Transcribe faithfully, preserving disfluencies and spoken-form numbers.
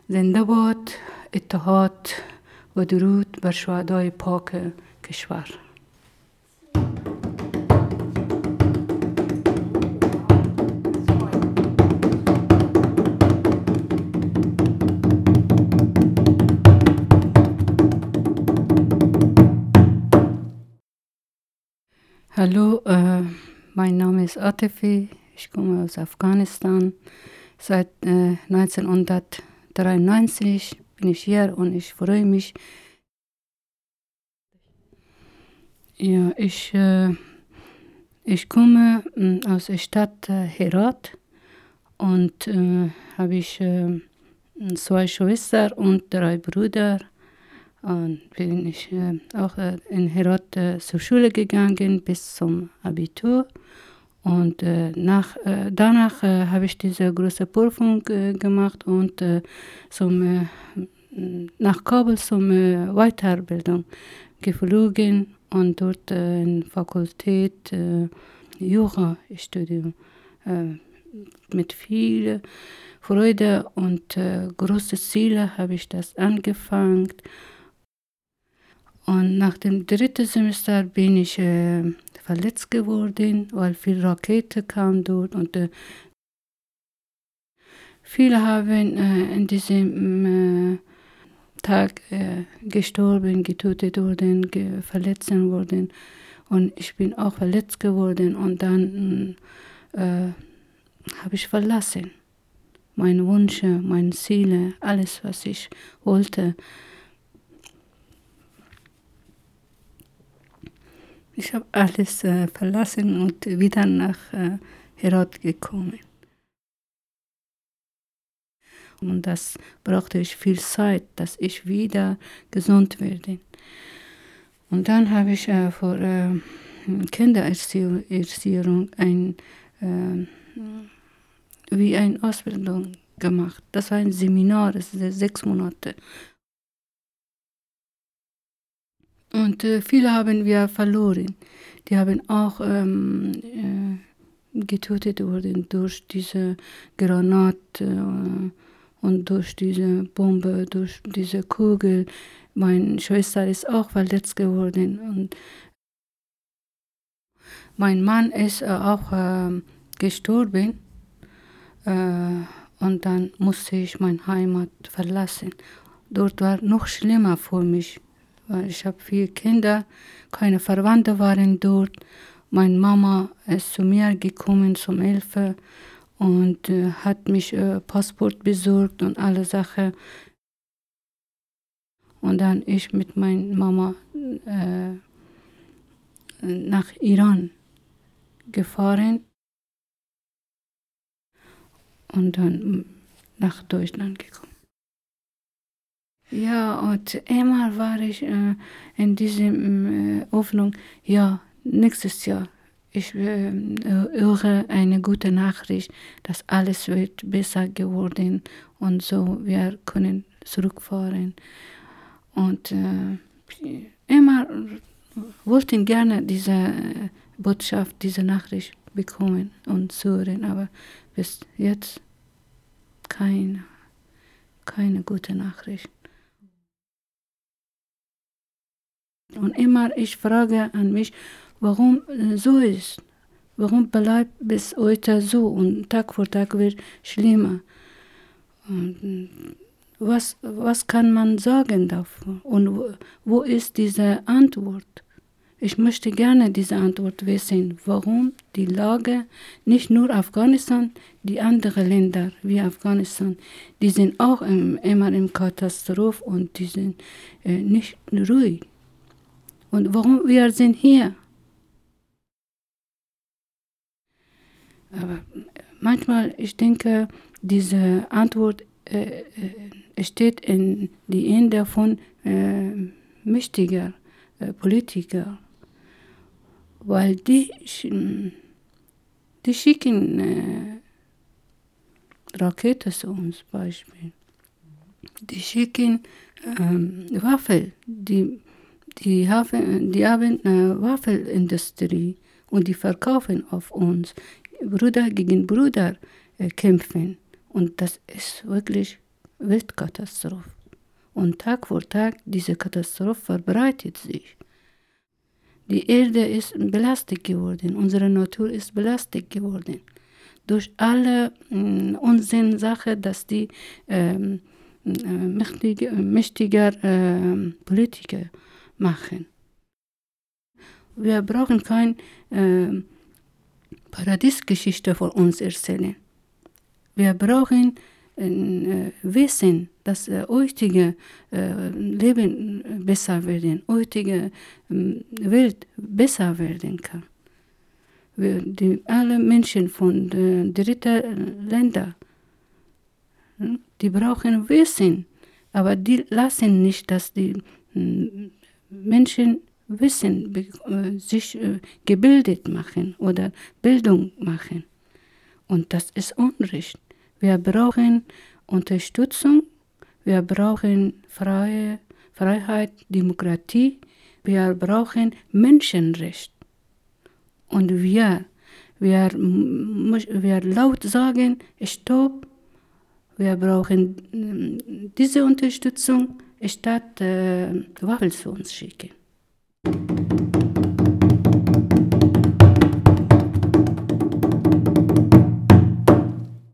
زنده باد اتحاد و درود بر شهدای پاک کشور. Hallo, äh, mein Name ist Atifi, ich komme aus Afghanistan. Seit äh, neunzehnhundertdreiundneunzig bin ich hier und ich freue mich. Ja, ich, äh, ich komme äh, aus der Stadt äh, Herat und äh, habe ich äh, zwei Schwestern und drei Brüder. Und bin ich äh, auch äh, in Herat äh, zur Schule gegangen bis zum Abitur. Und äh, nach, äh, danach äh, habe ich diese große Prüfung äh, gemacht und äh, zum, äh, nach Kabul zum äh, Weiterbildung geflogen und dort äh, in Fakultät äh, Jura-Studium äh, mit viel Freude und äh, große Ziele habe ich das angefangen. Und nach dem dritten Semester bin ich äh, verletzt geworden, weil viel Rakete kam dort und äh, viele haben äh, in diesem äh, Tag äh, gestorben, getötet wurden, ge verletzt wurden und ich bin auch verletzt geworden und dann äh, habe ich verlassen. Meine Wünsche, meine Ziele, alles was ich wollte. Ich habe alles äh, verlassen und wieder nach äh, Herat gekommen. Und das brauchte ich viel Zeit, dass ich wieder gesund werde. Und dann habe ich äh, für äh, Kindererziehung ein, äh, wie eine Ausbildung gemacht. Das war ein Seminar, das ist sechs Monate. Und äh, viele haben wir verloren. Die haben auch ähm, äh, getötet worden durch diese Granate äh, und durch diese Bombe, durch diese Kugel. Meine Schwester ist auch verletzt geworden. Und mein Mann ist äh, auch äh, gestorben. Äh, und dann musste ich meine Heimat verlassen. Dort war noch schlimmer für mich. Weil ich habe vier Kinder, keine Verwandte waren dort. Meine Mama ist zu mir gekommen zum Hilfe und äh, hat mich äh, Passport besorgt und alle Sachen. Und dann ich mit meiner Mama äh, nach Iran gefahren und dann nach Deutschland gekommen. Ja, und immer war ich äh, in dieser äh, Hoffnung, ja, nächstes Jahr, ich äh, höre eine gute Nachricht, dass alles wird besser geworden und so, wir können zurückfahren. Und äh, immer wollten gerne diese Botschaft, diese Nachricht bekommen und hören, aber bis jetzt keine, keine gute Nachricht. Und immer ich frage an mich, warum so ist. Warum bleibt bis heute so und Tag für Tag wird schlimmer. Und was, was kann man sagen davon? Und wo, wo ist diese Antwort? Ich möchte gerne diese Antwort wissen, warum die Lage, nicht nur Afghanistan, die anderen Länder wie Afghanistan, die sind auch im, immer in Katastrophe und die sind äh, nicht ruhig. Und warum wir sind hier? Aber manchmal, ich denke, diese Antwort äh, steht in die Hände von äh, mächtiger äh, Politiker, weil die, die schicken äh, Raketen zu uns, Beispiel. Die schicken äh, Waffen, die Die haben, die haben eine Waffenindustrie und die verkaufen auf uns. Bruder gegen Bruder äh, kämpfen. Und das ist wirklich Weltkatastrophe. Und Tag für Tag, diese Katastrophe verbreitet sich. Die Erde ist belastet geworden, unsere Natur ist belastet geworden. Durch alle äh, Unsinn-Sachen, dass die ähm, äh, mächtige, mächtiger äh, Politiker machen. Wir brauchen keine äh, Paradiesgeschichte für uns erzählen. Wir brauchen äh, Wissen, dass äh, heutige äh, Leben besser werden, heutige äh, Welt besser werden kann. Wir, die, alle Menschen von äh, dritten Ländern, die brauchen Wissen, aber die lassen nicht, dass die äh, Menschen Wissen, äh, sich äh, gebildet machen oder Bildung machen. Und das ist Unrecht. Wir brauchen Unterstützung, wir brauchen freie, Freiheit, Demokratie, wir brauchen Menschenrecht. Und wir, wir, wir laut sagen, stopp, wir brauchen diese Unterstützung, statt äh, Waffen zu uns schicken.